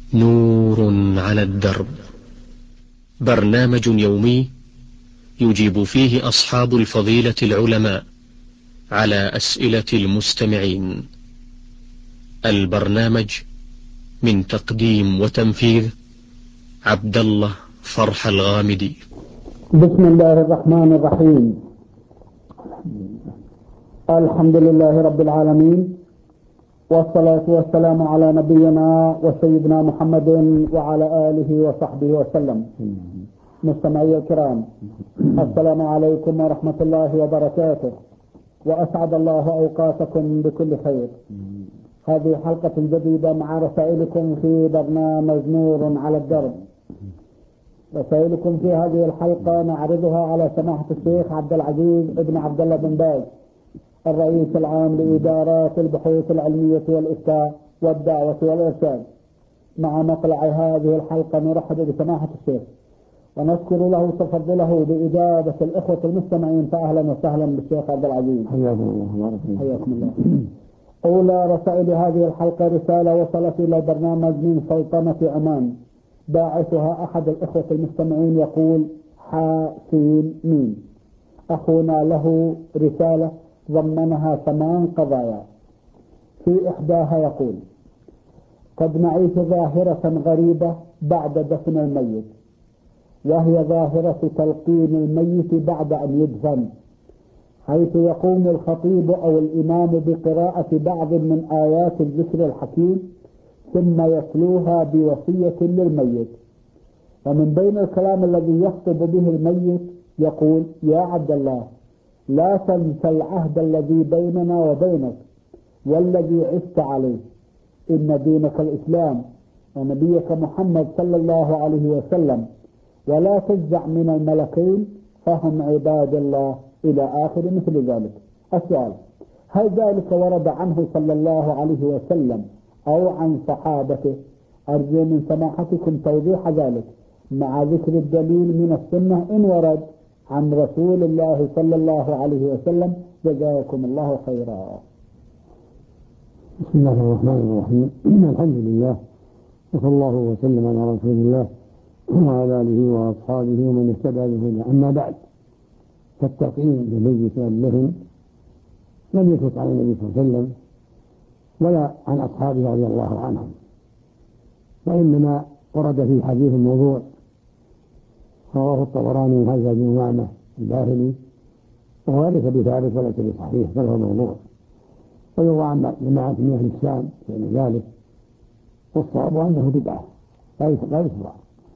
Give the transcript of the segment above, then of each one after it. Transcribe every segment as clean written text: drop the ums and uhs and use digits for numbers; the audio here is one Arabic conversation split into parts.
نور على الدرب، برنامج يومي يجيب فيه أصحاب الفضيلة العلماء على أسئلة المستمعين. البرنامج من تقديم وتنفيذ عبد الله فرح الغامدي. بسم الله الرحمن الرحيم. الحمد لله رب العالمين، والصلاة والسلام على نبينا وسيدنا محمد وعلى آله وصحبه وسلم. مستمعي الكرام، السلام عليكم ورحمة الله وبركاته، وأسعد الله أوقاتكم بكل خير. هذه حلقة جديدة مع رسائلكم في برنامج نور على الدرب. رسائلكم في هذه الحلقة نعرضها على سماحة الشيخ عبد العزيز ابن عبد الله بن باز، الرئيس العام لإدارات البحوث العلمية والإفتاء والدعوة والإرشاد. مع مطلع هذه الحلقة نرحب بسماحة الشيخ ونشكر له تفضله بإجابة الإخوة المستمعين، فأهلا وسهلا بالشيخ عبد العزيز. حياكم الله. أولى رسائل هذه الحلقة رسالة وصلت إلى برنامج من سلطنة عمان، باعثها أحد الإخوة المستمعين يقول: حاسين مين. أخونا له رسالة ضمنها 8 قضايا. في إحداها يقول: قد نعيش ظاهرة غريبة بعد دفن الميت، وهي ظاهرة تلقين الميت بعد أن يدفن، حيث يقوم الخطيب أو الإمام بقراءة بعض من آيات الذكر الحكيم ثم يتلوها بوصية للميت. ومن بين الكلام الذي يخطب به الميت يقول: يا عبد الله، لا تنسى العهد الذي بيننا وبينك والذي عشت عليه، إن دينك الإسلام ونبيك محمد صلى الله عليه وسلم، ولا تجزع من الملكين فهم عباد الله، إلى آخر مثل ذلك. السؤال: هل ذلك ورد عنه صلى الله عليه وسلم أو عن صحابته؟ أرجو من سماحتكم توضيح ذلك مع ذكر الدليل من السنة إن ورد عن رسول الله صلى الله عليه وسلم. جزاكم الله خيرا. بسم الله الرحمن الرحيم. الحمد لله، وصلى الله وسلم على رسول الله وعلى آله وأصحابه ومن اهتدى بهداه. أما بعد، فالتقييم بالميت والدفن لم يثبت عن النبي صلى الله عليه وسلم ولا عن أصحابه رضي الله عنهم، وإنما ورد في حديث موضوع رواه الطبراني وهذا بن أمامة الباهلي، وهو ليس بثابت وليس بصحيح بل هو موضوع، ويروى عن جماعة من أهل الشام بين ذلك، والصواب أنه بدعة لا يشرع،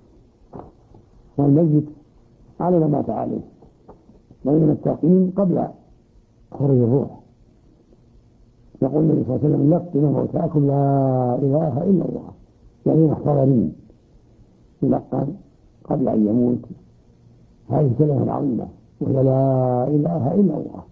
والميت على ما مات عليه، وإنما التقييم قبل خروج الروح. يقول النبي صلى الله عليه وسلم: لقنوا موتاكم لا إله إلا الله، يعني محتضرين، يلقن قبل أن يموت هذه كلمة عظيمة، وهي لا إله إلا الله،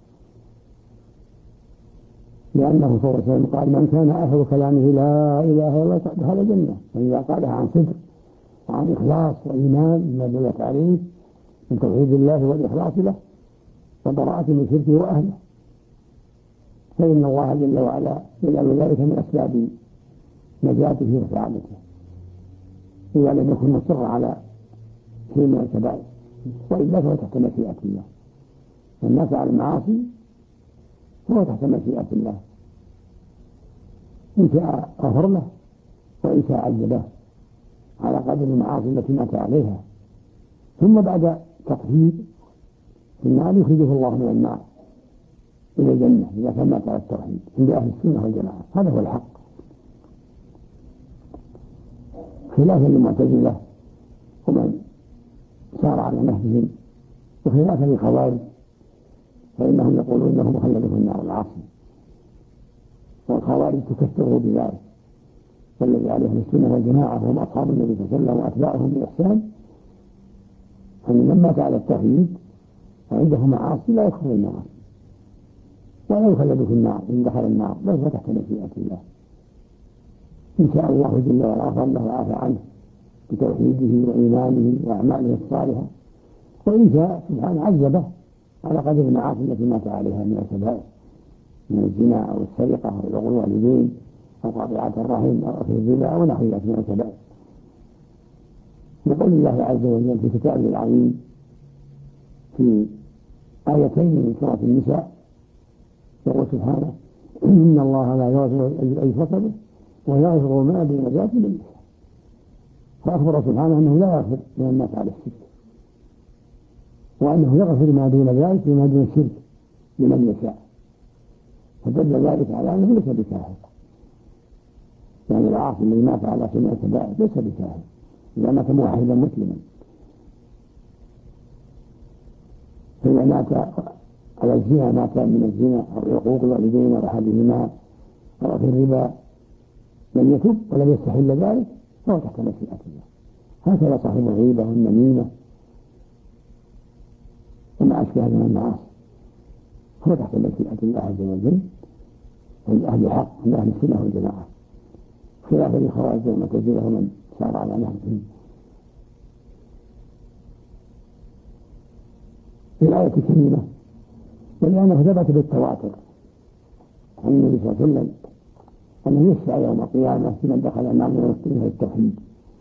لأنه صلى الله عليه وسلم قال: من كان آخر كلامه لا إله إلا الله دخل الجنة. وإذا قالها عن صدق وعن إخلاص وإيمان بما دلت عليه من توحيد الله والإخلاص له وبراءة من شركه وأهله، فإن الله جل وعلا يجعل ذلك من أسباب نجاته وسعادته، إذا لم يكن مصر على شيء من الكبائر، وإلا فهو تحت مشيئة الله. من مات على المعاصي فهو تحت مشيئة الله، إن شاء غفر له وإن شاء عذبه على قدر المعاصي التي مات عليها. ثم بعد تطهير في النار يخرجه الله من النار إلى الجنة إذا كان مات على التوحيد عند أهل السنة والجماعة. هذا هو الحق، خلافا للمعتزلة ومن سار على نهجهم، وخلافا للخوارج فإنهم يقولون إنه مخلد في النار العاصي، والخوارج تكفره بذلك. والذي عليه السنة والجماعة هم أصحاب النبي صلى الله عليه وسلم وأتباعهم بإحسان أن من مات على التوحيد وعنده معاصي لا يدخل النار ولا يخلد في النار إن دخل النار، بل هو تحت مشيئة الله. إن شاء الله جل وعلا غفر له وعفى عنه بتوحيده وإيمانه وأعماله الصالحة، وإن شاء سبحانه عذبه على قدر المعاصي التي مات عليها من الكبائر، من الزنا أو السرقة أو عقوق الوالدين أو قطيعة الرحم أو أكل الربا أو نحو ذلك من الكبائر. بقول الله عز وجل في كتابه العظيم في آيتين من سورة النساء يقول سبحانه: إن الله لا يغفر أن يشرك به ويغفر ما دون ذلك لمن يشاء. فأخبر سبحانه أنه لا يغفر لمن مات على الشرك، وأنه يغفر ما دون ذلك وما دون الشرك لمن يشاء، فدل ذلك على أنه ليس بكافر، يعني العاصي الذي مات على سنة كبائر ليس بكافر إذا مات موحدا مسلما. فإذا مات على الزنا، مات من الزنا أو عقوق الوالدين أو أحدهما أو في الربا، لم يتب ولم يستحل ذلك فهو تحت مشيئة الله. هكذا صاحب الغيبة والنميمة وما أشبه من المعاصي هو تحت مشيئة الله عز وجل، عند أهل الحق، عند أهل السنة والجماعة، خلاف الخوارج والمعتزلة ومن سار على نهجهم. في الآية الكريمة ولأنه ثبت بالتواتر عن النبي صلى الله عليه وسلم أنه يشفع يوم القيامة لمن دخل النار ويمثله التوحيد،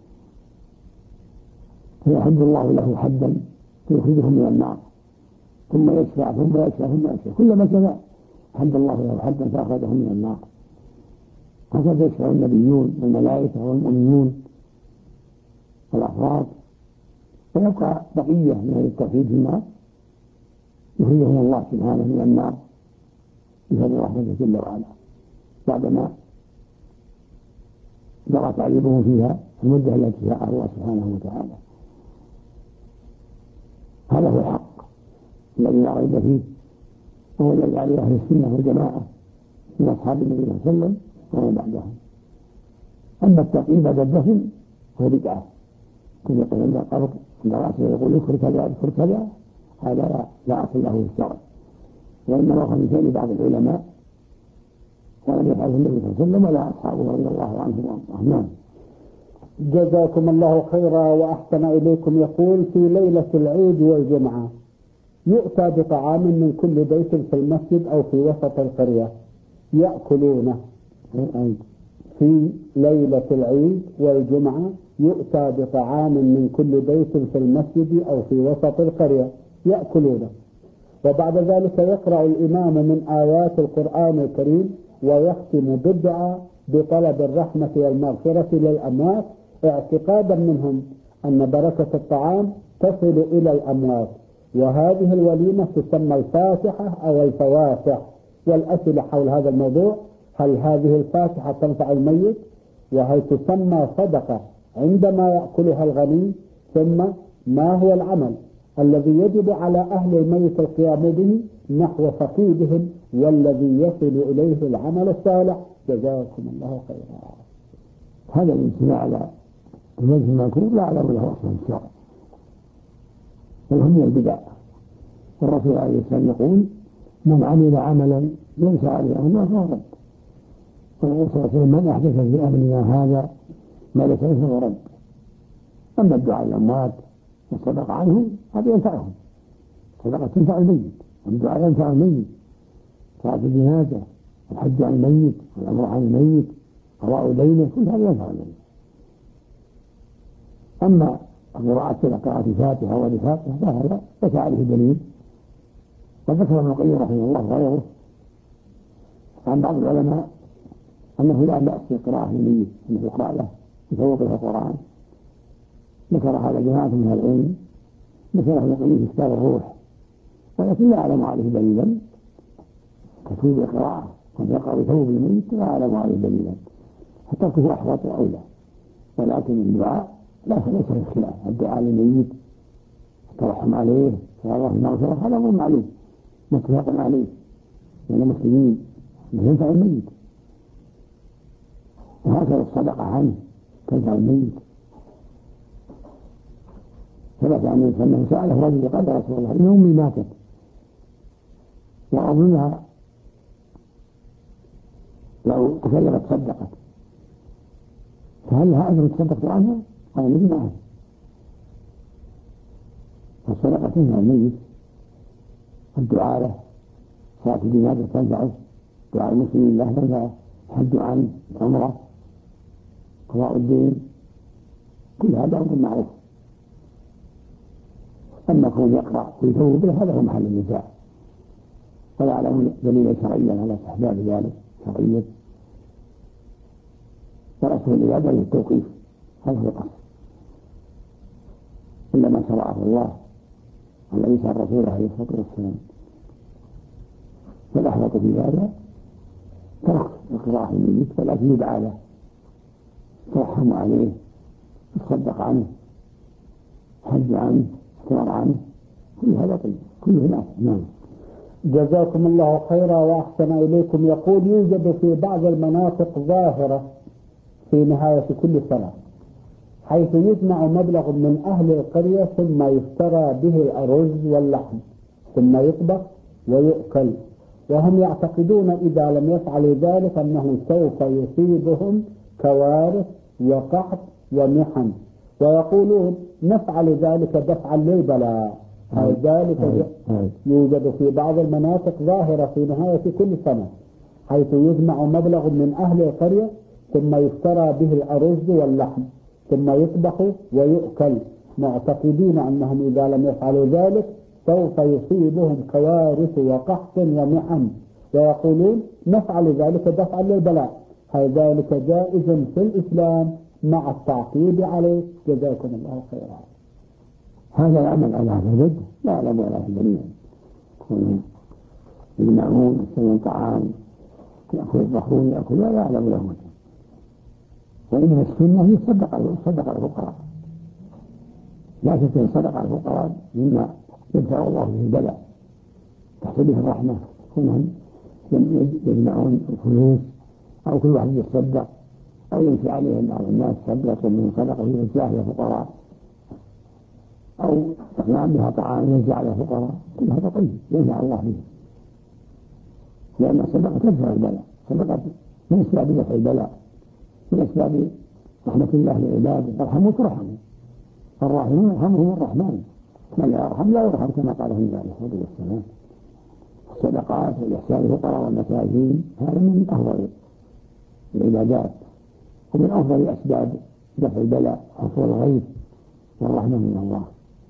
فيحد الله له حدا فيخرجه من النار، ثم يشفع ثم يشفع ثم يشفع، كلما شفع حد الله له حدا فأخرجه من النار. هكذا يشفع النبيون والملائكة والمؤمنون والأفراد، ويبقى بقية من أهل التوحيد في النار يخرجهم الله سبحانه من النار بفضل رحمته جل وعلا بعدما جرى تعذيبهم فيها المدة التي شاءها الله سبحانه وتعالى. هذا هو الحق الذي لا ريب فيه، وهو الذي عليه أهل السنة والجماعة من أصحاب النبي صلى الله عليه وسلم ومن بعدهم. أما التقييد بعد الدفن هو بدعة، كل يقول عند القبر عند رأسه يقول اذكر كذا اذكر كذا، هذا لا أصل له في الشرع، وإنما هو من فعل بعض العلماء ولم يفعله النبي صلى الله عليه وسلم ولا أصحابه رضي الله عنهم وارضاهم. جزاكم الله خيرا وأحسن إليكم. يقول: في ليلة العيد والجمعة يؤتى بطعام من كل بيت في المسجد أو في وسط القرية يأكلونه. في ليلة العيد والجمعة يؤتى بطعام من كل بيت في المسجد أو في وسط القرية يأكلونه، وبعد ذلك يقرأ الإمام من آيات القرآن الكريم ويختم بالدعاء بطلب الرحمة والمغفرة للأموات، اعتقادا منهم أن بركة الطعام تصل إلى الأموات. وهذه الوليمة تسمى الفاتحة أو الفواتح. والأسئلة حول هذا الموضوع: هل هذه الفاتحة تنفع الميت؟ وهل تسمى صدقة عندما يأكلها الغني؟ ثم ما هو العمل الذي يجب على أهل الميت القيام به نحو فقيدهم والذي يصل إليه العمل الصالح؟ جزاكم الله خيرا. هذا الامتناع على الوجه المذكور لا أعلم له أصلا في الشرع، بل هم من البدع. والرسول عليه السلام يقول: من عمل عملا ليس عليه أمرنا فهو رد. والرسول صلى الله عليه وسلم: من أحدث في أمرنا هذا ما ليس له فهو رد. أما الدعاء للأموات والصدقة عنهم هذا ينفعهم، الصدقة تنفع الميت والدعاء ينفع الميت، صلاة الجنازة والحج عن الميت والأمر عن الميت قضاء دينه كل هذا ينفع الميت. أما قراءة الفاتحة والفاتحة فهذا ليس عليه دليل. وذكر ابن القيم رحمه الله وغيره عن بعض العلماء أنه لا بأس بقراءة الميت، أنه يقرأ له بفوق القرآن. ذكر هذا جماعة من العلم، ذكره ابن القيم في كتاب الروح، ولكن لا أعلم عليه دليلا كتب القراءة قد يقرأ بثوب الميت لا أعلم عليه دليلا، فتركه أحوط وأولى. ولكن الدعاء ليس فيه خلاف، الدعاء للميت الترحم عليه الله المغفرة هذا هو معلوم متفق عليه من المسلمين ينفع الميت، وهكذا الصدقة عنه تنفع الميت. ثبت عنه أنه سأله رجل قال: يا رسول الله إن أمي ماتت وأظنها لو تكلمت صدقت، فهل لها أجر تصدقت عنها؟ قال: النبي نعم. فالصدقة تنفع الميت، الدعاء له، صلاة الجنازة تنفعه، دعاء المسلمين له تنفعه، الحج عنه، العمرة، قضاء الدين، كل هذا أمر معروف أما كون يقرأ ويثوب به هذا هو محل النزاع، ولا يعلم دليلا شرعيا على استحباب ذلك شرعيا، والأصل العبادة للتوقيف، هذا هو الأصل، إلا ما شرعه الله على لسان الرسول عليه الصلاة والسلام. فالأحوط في هذا ترك القراءة الميت، ولكن يدعى له، ترحم عليه، تصدق عنه، حج عنه، احترام عنه، كل هذا طيب، كله نافع. نعم. جزاكم الله خيرا وأحسن إليكم. يقول: يوجد في بعض المناطق ظاهرة في نهاية كل سنة، حيث يجمع مبلغ من أهل القرية ثم يفترى به الأرز واللحم ثم يطبخ ويؤكل، وهم يعتقدون إذا لم يفعلوا ذلك أنه سوف يصيبهم كوارث وقحط ومحن، ويقولون نفعل ذلك دفعا للبلاء. ذلك يوجد في بعض المناطق ظاهرة في نهاية كل سنة، حيث يجمع مبلغ من أهل القرية ثم يفترى به الأرز واللحم ثم يطبخ ويؤكل، معتقدين أنهم إذا لم يفعلوا ذلك سوف يصيبهم كوارث وقحط ومحن، ويقولون نفعل ذلك دفعا للبلاء. هل ذلك جائز في الإسلام مع التعقيب عليه؟ جزاكم الله خيرا. هذا العمل على هذا الجد لا يعلم ولا يدري، يكونوا يجمعون يشترون طعام يأكل يطبخون يأكل ولا يعلم له، وإنما السنة هي صدق الفقراء، لا تكون صدق على الفقراء مما يدفع الله به البلاء تحت به الرحمة، كونهم يجمعون الفلوس أو كل واحد يتصدق أو يمشي عليهم بعض الناس صدقوا من صدقه يوزع على الفقراء أو يصنع بها طعام يوزع على الفقراء، كل هذا طيب ينفع الله به، لأن الصدقة تدفع البلاء، صدقة من أسباب دفع البلاء، من أسباب رحمة الله لعباده، ارحموا ترحموا، الراحمون يرحمهم الرحمن، من لا يرحم لا يرحم كما قال النبي عليه الصلاة والسلام. الصدقات والإحسان للفقراء والمساكين هذا من أفضل العبادات ومن أفضل أسباب دفع البلاء وحصول الغيث والرحمة من الله،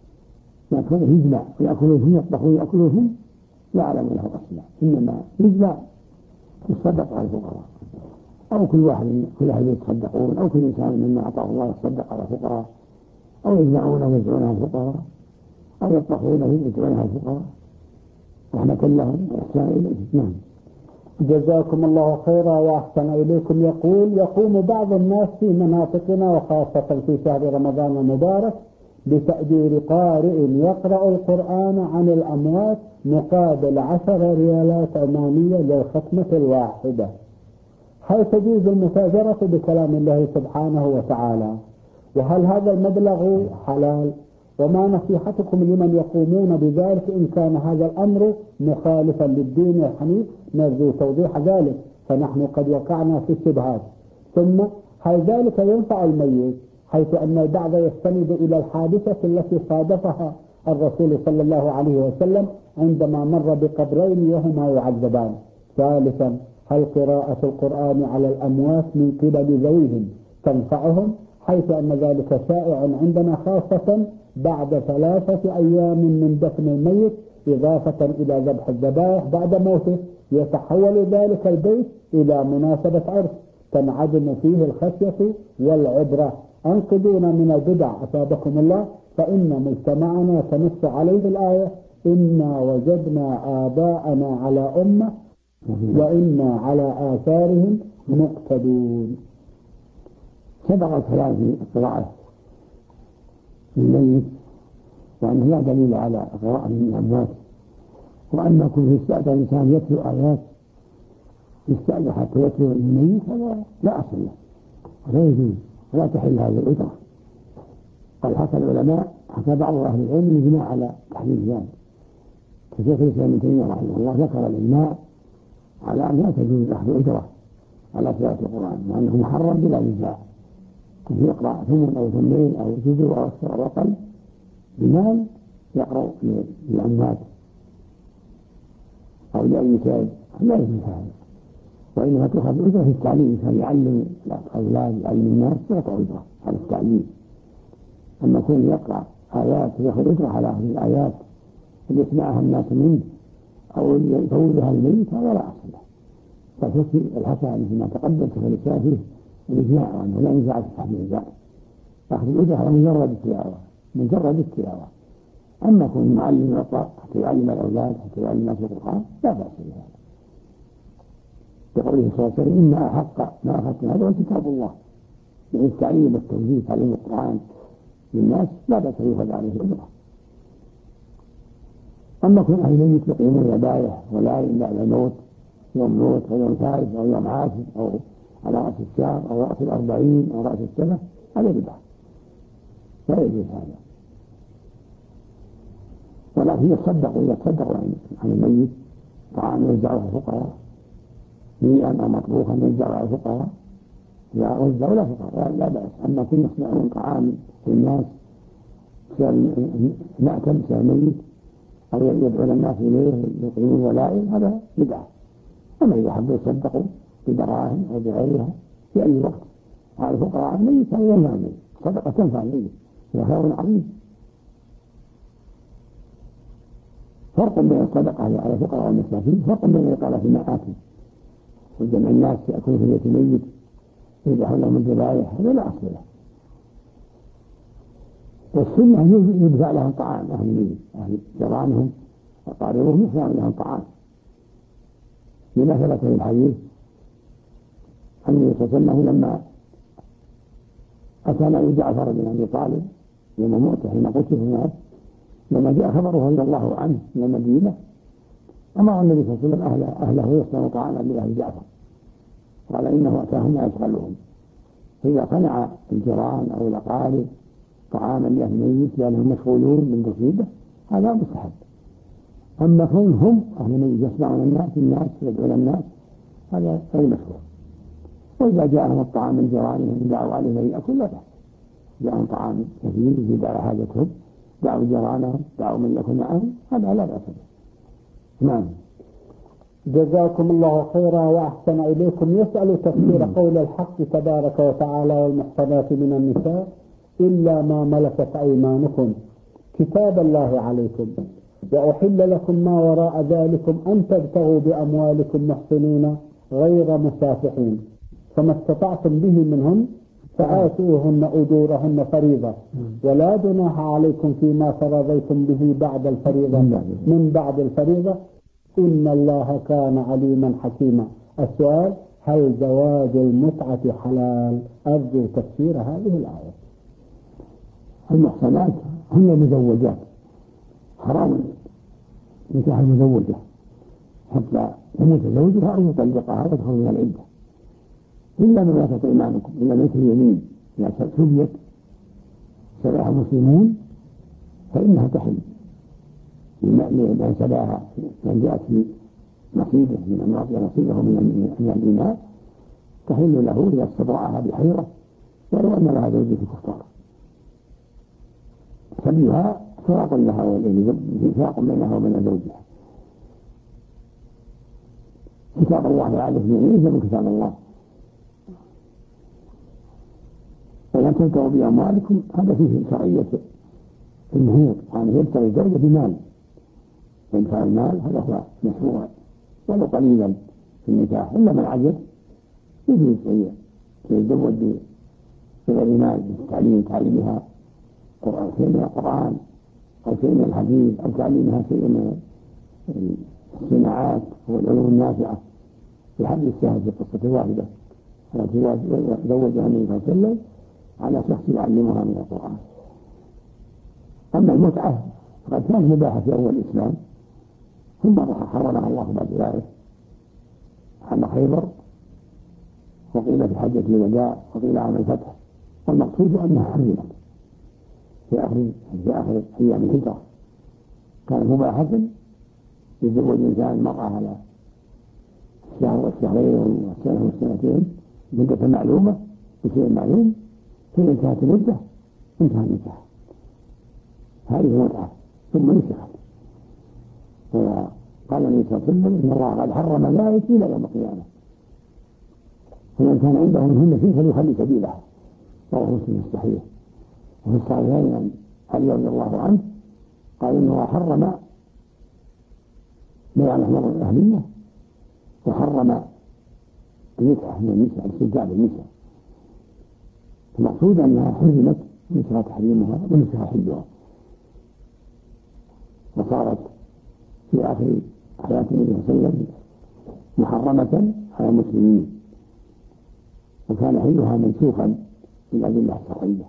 لكن يجمع ويأكلون فيه يطبخون يأكلون فيه لا أعلم له أصلا، إنما يجمع يتصدق على الفقراء أو كل واحد يتصدقون أو كل إنسان مما أعطاه الله يتصدق على الفقراء أو يجمعون ويوزعون على الفقراء أو يطبخون ويوزعون على الفقراء رحمة لهم وإحسان إليهم. نعم. جزاكم الله خيرا وأحسن إليكم. يقول: يقوم بعض الناس في مناطقنا وخاصة في شهر رمضان المبارك بتأجير قارئ يقرأ القرآن عن الأموات مقابل 10 ريالات عمانية للختمة الواحدة. هل تجوز المتاجرة بكلام الله سبحانه وتعالى؟ وهل هذا المبلغ حلال؟ وما نصيحتكم لمن يقومون بذلك إن كان هذا الأمر مخالفا للدين الحنيف؟ نرجو توضيح ذلك فنحن قد وقعنا في الشبهات. ثم هل ذلك ينفع الميت، حيث أن البعض يستند إلى الحادثة التي صادفها الرسول صلى الله عليه وسلم عندما مر بقبرين وهما يعذبان؟ ثالثا هل قراءة القرآن على الأموات من قبل ذويهم تنفعهم، حيث أن ذلك شائع عندنا خاصة بعد 3 أيام من دفن الميت إضافة إلى ذبح الذبائح بعد موته، يتحول ذلك البيت إلى مناسبة عرس تنعدم فيه الخشية والعبرة. أنقذونا من البدع أثابكم الله، فإن مجتمعنا تنص عليه الآية: إنا وجدنا آباءنا على أمة وإنا على آثارهم مقتدون. سبق الكلام في القراءة للميت وأنه لا دليل على قراءة من الأموات، وأن كل يستأذن الإنسان يتلو آيات يستأذن حتى يتلو الميت هذا لا أصل له ولا يجوز ولا تحل هذه الأجرة. قد حكى العلماء حكى بعض أهل العلم الإجماع على تحليل ذلك، كشيخ الإسلام ابن تيمية رحمه الله ذكر الإجماع على أن لا تجوز أخذ أجرة على قراءة القرآن وأنه محرم بلا نزاع، كيف يقرأ ثمن أو ثمين أو جزء أو أكثر أو أقل بمال يقرأ للأموات أو لأي لا يجوز هذا، وإنما تؤخذ أجرة في التعليم، كان يعلم الأولاد يعلم الناس يعطى أجرة على التعليم. أما كون يقرأ آيات يأخذ أجره على أخذ الآيات اللي يسمعها الناس منه أو يفوزها الميت، هذا لا أصل له. فتكفي الحسنة مثل ما تقدم في الإسلام فيه الإجماع وأنه لا ينفع في تحديد ذلك، أخذ الأجرة على مجرد التلاوة. أما يكون معلم مطلق حتى يعلم الأولاد حتى يعلم الناس القرآن لا بأس بهذا، بقوله صلى الله عليه وسلم: إن أحق ما أخذتم هذا كتاب الله. يعني التعليم والتوجيه تعليم القرآن للناس لا بأس يؤخذ عليه أجرة. أما كون أهل الميت يقيمون ذبائح ولا إلا إلى الموت، يوم موت أو يوم ثالث أو يوم عاشر أو على رأس الشهر أو رأس 40 أو رأس السنة، هذا بدعة لا يجوز هذا. ولكن يتصدقوا عن الميت طعام يوزعه الفقراء، ميئا أو مطبوخا يوزعه على الفقراء، لا وزع ولا فقراء لا بأس. أما كن يصنعون طعام للناس نأكل ميت أو يدعون الناس إليه يقيمون ولائم، هذا بدعة. أما إذا حبوا يصدقوا بدراهم أو بغيرها في أي وقت على الفقراء الميت، هذا ينفع الميت، صدقة تنفع الميت، هذا خير عظيم. فرق بين الصدقة على الفقراء والمساكين، فرق بين الإقامة في المآتم وجمع الناس يأكلون في بيت الميت يذبحون لهم الذبائح، هذا لا أصل له. والسنة يدفع لهم طعام أهل الميت، أهل جيرانهم أقاربهم يدفع لهم طعام، لما ثبت في الحديث عن النبي صلى الله عليه وسلم لما أتى أبي جعفر بن أبي طالب يوم موته حين قتل هناك، لما جاء خبره رضي الله عنه من المدينة أمر النبي صلى الله عليه وسلم أهله يصنع طعاما لأهل جعفر، قال إنه أتاهم لا يشغلهم. فإذا صنع الجيران أو الأقارب طعاما لأهل الميت لأنهم مشغولون بالمصيبة هذا مستحب. أما كونهم أهل الميت يصنعون الناس يدعون الناس هذا غير مشروع. وإذا جاءهم الطعام من جيرانهم دعوا عليه ليأكل لا بأس، جاءهم طعام كثير يزيد على حاجتهم دعوا جيرانهم دعوا من يأكل معهم، هذا لا بأس به. نعم. جزاكم الله خيرا وأحسن إليكم. يسأل تفسير قول الحق تبارك وتعالى: والمحصنات من النساء إلا ما ملكت أيمانكم كتاب الله عليكم، وأحل لكم ما وراء ذلكم أن تبتغوا بأموالكم محصنين غير مسافحين، فما استطعتم به منهن فآتوهن أجورهن فريضة، ولا جناح عليكم فيما تراضيتم به بعد الفريضة من بعد الفريضة، إن الله كان عليما حكيما. السؤال: هل زواج المتعة حلال؟ أرجو تفسير هذه الآية. المحصنات هن المزوجات، حرام نكاح المزوجة حتى يموت زوجها أو يطلقها وتدخل من العدة، إلا ما ملكت أيمانكم، إلا ملك اليمين إذا سبيت سباها مسلمون فإنها تحل لمن سباها، من جاءت في نصيبه من أن يعطي نصيبه من الإيمان تحل له إذا استبرأها بحيرة ولو أن لها زوج في كفار. سبيها فراق لها وفاق بينها وبين زوجها. كتاب الله تعالى في يمينه من كتاب الله. ولا تبتغوا بأموالكم، هذا فيه شرعية المهور، يعني يبتغي الزوجة بمال، يدفع المال هذا هو مشروع ولو قليلا في النكاح، إلا من عجز يجوز يتزوج بغير مال، تعليمها شيء من القرآن أو شيء من الحديث أو تعليمها شيء من الصناعات والعلوم النافعة. في حديث الشاهد في قصة واحدة التي زوجها النبي صلى الله عليه وسلم على شخص يعلمها من القرآن. أما المتعة فقد كانت مباحة في أول الإسلام ثم حرمها الله بعد ذلك عن خيبر، وقيل في حجة الوداع، وقيل عام الفتح، والمقصود أنها حرمت في آخر أيام الهجرة. كانت مباحة يتزوج الإنسان المرأة على الشهر والشهرين والسنة والسنتين مدة معلومة بشيء معلوم، فإن انتهت المدة انتهى النكاح. هذه متعة ثم نسخت. وقال النبي صلى الله عليه وسلم: إن الله قد حرم ذلك إلى يوم القيامة، فمن كان عنده منهن شيء فليخلي سبيلها. رواه مسلم الصحيح. وفي الصحيحين عن علي رضي الله عنه قال إنه حرم بيع الأحمر الأهلية وحرم المتعة من النساء، الاستمتاع بالنساء. المقصود أنها حرمت ونسخ تحريمها ونسخ حلها، وصارت في آخر حياة النبي صلى الله عليه وسلم محرمة على المسلمين، وكان حلها منسوخا بالأدلة الشرعية.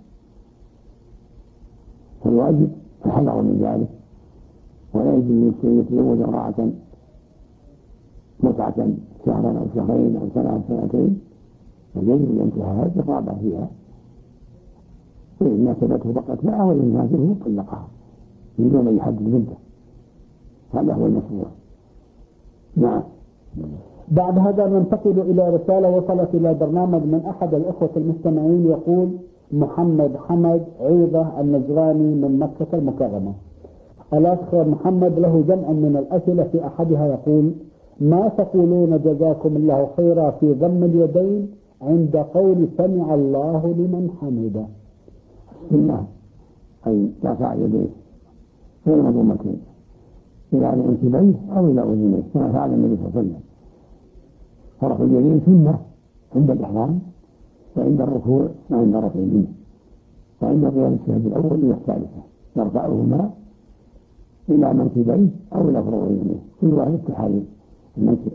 فالواجب الحذر من ذلك، ولا يجوز للمسلم يتزوج امرأة متعة شهرا أو شهرين أو سنة أو سنتين، ويجب الانتهاء بالرابع فيها، وإن ناسبته بقتها وإن ناسبه طلقها من دون أن يحدد مدة. هذا هو المشروع. نعم. بعد هذا ننتقل إلى رسالة وصلت إلى برنامج من أحد الأخوة المستمعين، يقول محمد حمد عيضة النجراني من مكة المكرمة. الأخ محمد له جمع من الأسئلة، في أحدها يقول: ما تقولون جزاكم الله خيرا في ضم اليدين عند قول سمع الله لمن حمده؟ السنة أي رفع يديه غير مضمتين إلى منكبيه أو إلى أذنيه كما فعل النبي صلى الله عليه وسلم. فرفع اليدين سنة عند الإحرام وعند الركوع وعند رفع اليمين، وعند قيام الشهد الأول إلى الثالثة يرفعهما إلى منكبيه أو إلى فروع يمينه، كل واحد تحالي المنكب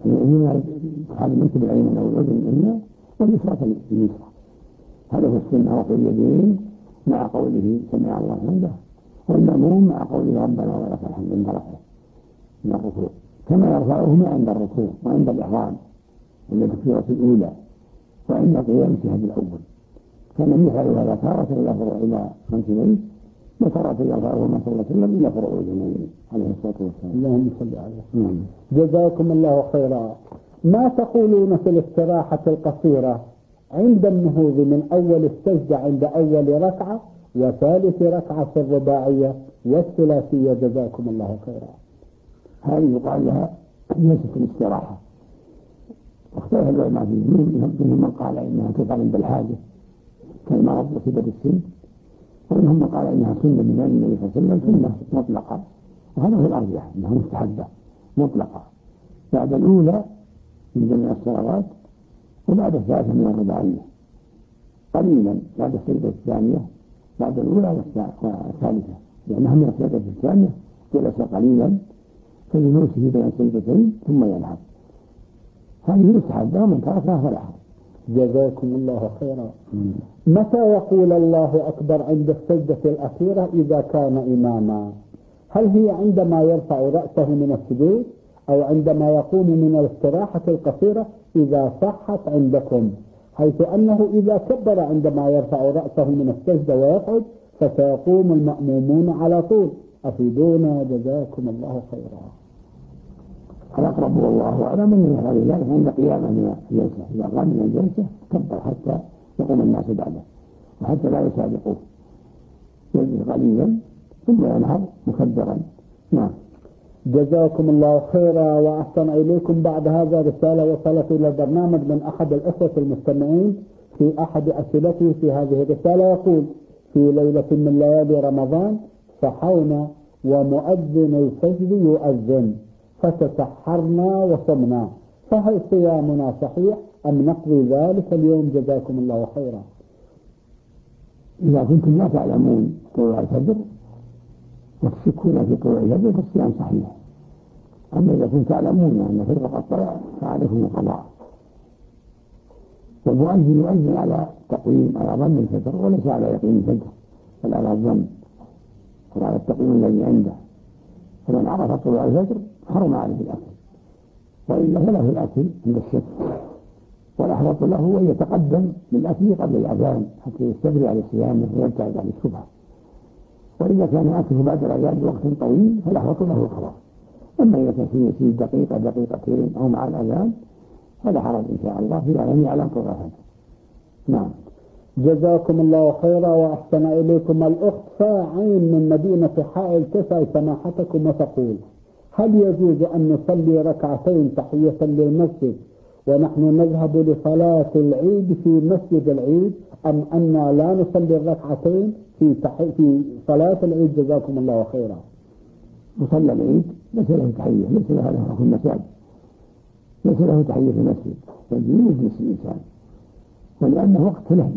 الأيمن أو الأذن اليمنى واليسرى اليسرى. هذا هو السنة، رفع اليدين مع قوله سمع الله حمده، والمأموم مع قوله ربنا ولك الحمد عند رفعه من الركوع، كما يرفعهما عند الركوع وعند الإحرام عند التكبيرة الأولى وعند قيام الشهد الأول. كان يفعل هذا تارة إلى منكبيه، وتارة يرفعهما صلى الله عليه وسلم إلى فروع اليمين عليه الصلاة والسلام. اللهم صل عليه. جزاكم الله خيرا. ما تقولون في الاستراحة القصيرة عند النهوض من أول السجدة عند أول ركعة وثالث ركعة في الرباعية والثلاثية؟ جزاكم الله خيرا. هذه يقال لها جلسة الاستراحة، واختلف العلماء في منهم من قال إنها تفعل عند الحاجة كالمرض وشدة السن، ومنهم من قال إنها سنة من النبي صلى الله عليه وسلم، سنة مطلقة، وهذا هو الأرجح أنها مستحبة مطلقة بعد الأولى من جميع الصلوات وبعد الثالثة من الرباعية، قليلا بعد السجدة الثانية بعد الأولى والثالثة، لأنها من السجدة الثانية جلس قليلا فلجلوسه بين السجدتين ثم ينهض. هذه مستحبة ومن تركها فلا حرج. جزاكم الله خيرا. متى يقول الله أكبر عند السجدة الأخيرة إذا كان إماما؟ هل هي عندما يرفع رأسه من السجود أو عندما يقوم من الاستراحة القصيرة إذا صحت عندكم، حيث أنه إذا كبر عندما يرفع رأسه من السجدة ويقعد فسيقوم المأمومون على طول؟ أفيدونا جزاكم الله خيرا. الأقرب والله أعلم من هذا ذلك عند قيامه من الجلسة، إذا قام من الجلسة كبر حتى يقوم الناس بعده وحتى لا يسابقوه، يجلس قليلا ثم ينهض مكبرا. نعم. جزاكم الله خيرا وأحسن إليكم. بعد هذا رسالة وصلت إلى البرنامج من أحد الأخوة المستمعين، في أحد أسئلته في هذه الرسالة يقول: في ليلة من ليالي رمضان صحونا ومؤذن الفجر يؤذن فتسحرنا وصمنا، فهل صيامنا صحيح أم نقضي ذلك اليوم؟ جزاكم الله خيرا. إذا كنتم لا تعلمون طلوع الفجر وتشكون في طلوع الفجر فالصيام صحيح، أما إذا كنتم تعلمون أن الفجر قد طلع فعليكم القضاء. والمؤذن يؤذن على تقويم على ظن الفجر وليس على يقين الفجر، بل على الظن وعلى التقويم الذي عنده. فمن عرف طلوع الفجر حرم عليه الأكل، وإلا فله الأكل عند الشك، والأحوط له أن يتقدم بالأكل قبل الأذان حتى يستبرئ على صيامه ويبتعد عن الشبهة. وإذا كان أكله بعد الأذان بوقت طويل فالأحوط له القضاء. أما إذا كان فيه يسير دقيقة دقيقتين أو مع الأذان فلا حرج إن شاء الله في أن يعلم طلوع الفجر. نعم. جزاكم الله خيرا وأحسن إليكم. الأخت فاعين من مدينة حائل تسأل سماحتكم وتقول: هل يجوز أن نصلي ركعتين تحية للمسجد ونحن نذهب لصلاة العيد في مسجد العيد أم أننا لا نصلي الركعتين في صلاة العيد؟ جزاكم الله خيرا. مصلى العيد ليس له تحية، ليس له في المساجد، ليس له تحية في المسجد، بل يجلس الإنسان، ولأنه وقت لهو،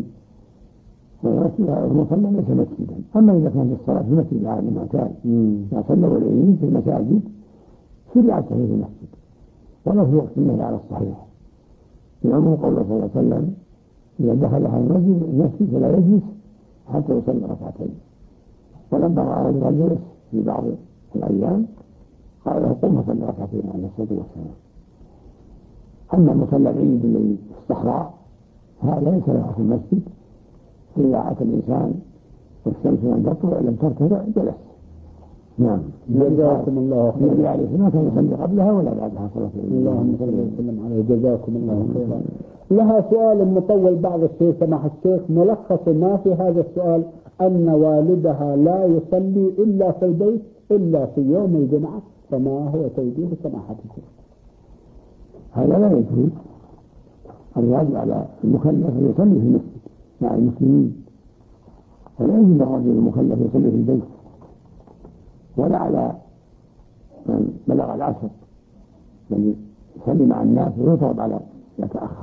والمصلى ليس مسجدا. أما إذا كانت الصلاة في المسجد العام المعتاد، إذا صلوا العيد في المساجد شرعت تحية المسجد ولو في وقت النهي على الصحيح، لعموم قوله صلى الله عليه وسلم: إذا دخل أحد المسجد فلا يجلس حتى يصلي ركعتين. ولما رأى رجلا جلس في بعض الأيام قال له: قم فصلي ركعتين عليه الصلاة والسلام. أما مصلى العيد الذي في الصحراء هذا ليس له في المسجد، إذا أتى الإنسان والشمس لم تطلع لم ترتفع جلس. نعم. جزاكم الله خيرا. النبي عليه الصلاة والسلام كان يصلي قبلها ولا بعدها صلاة العيد. اللهم صل وسلم عليه. جزاكم الله خيرا. لها سؤال مطول بعض الشيء سماحة الشيخ، ملخص ما في هذا السؤال أن والدها لا يصلي إلا في البيت إلا في يوم الجمعة، فما هو توجيه سماحة الشيخ؟ هذا لا يجوز. الواجب على المكلف أن يصلي في المسجد مع المسلمين، فلا يجوز الرجل المكلف يصلي في البيت، ولا على من بلغ العشر بل يصلي مع الناس ويطلب على يتأخر،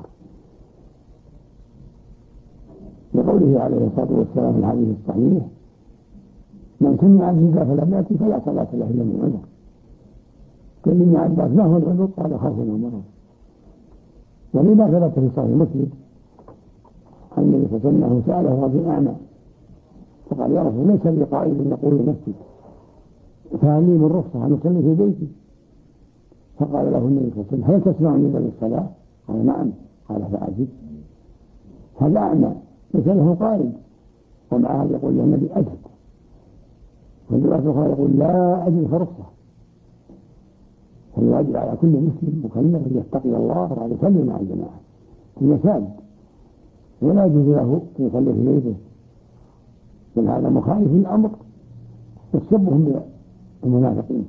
لقوله عليه الصلاة والسلام في الحديث الصحيح: من سمع النداء فلم يأتي فلا صلاة له إلا من عذر. قال ابن عباس: ما هو العذر؟ قال: خوف ومرض. ولما ثبت في صحيح مسلم عن النبي صلى الله عليه وسلم سأله رجل أعمى فقال: يا رسول ليس لي قائد يقول المسجد، فهل لي من رخصة أن أصلي في بيتي؟ فقال له النبي صلى الله عليه وسلم: هل تسمعني بالصلاة؟ قال: نعم. قال: فأجب. هذا أعمى ليس له قائد، ومع هذا يقول له النبي: أجب. والرواية الأخرى يقول: لا أجد فرصة. فالواجب على كل مسلم مكلف أن يتقي الله وأن يصلي مع الجماعة في المساجد، ولا يجوز له أن يصلي في بيته، بل هذا مخالف للأمر يتشبه بالمنافقين،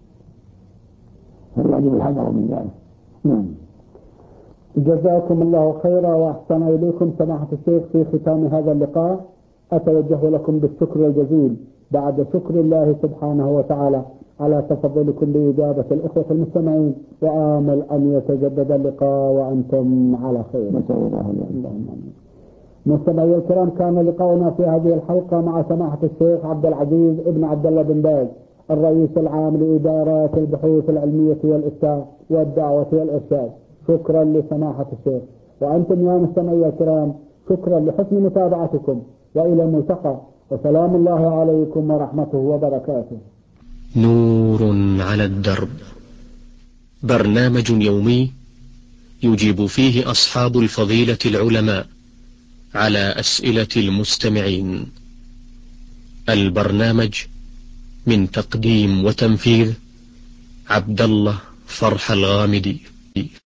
فالواجب الحذر من ذلك. نعم. جزاكم الله خيرا وأحسن إليكم سماحة الشيخ. في ختام هذا اللقاء أتوجه لكم بالشكر الجزيل بعد شكر الله سبحانه وتعالى على تفضلكم بإجابة الإخوة المستمعين، وآمل أن يتجدد اللقاء وأنتم على خير. مستمعي الكرام، كان لقاؤنا في هذه الحلقة مع سماحة الشيخ عبد العزيز ابن عبد الله بن باز، الرئيس العام لإدارات البحوث العلمية والإفتاء والدعوة والإرشاد. شكرا لسماحة الشيخ. وأنتم يا مستمعي الكرام شكرا لحسن متابعتكم، وإلى الملتقى، وسلام الله عليكم ورحمته وبركاته. نور على الدرب، برنامج يومي يجيب فيه أصحاب الفضيلة العلماء على أسئلة المستمعين. البرنامج من تقديم وتنفيذ عبد الله فرح الغامدي.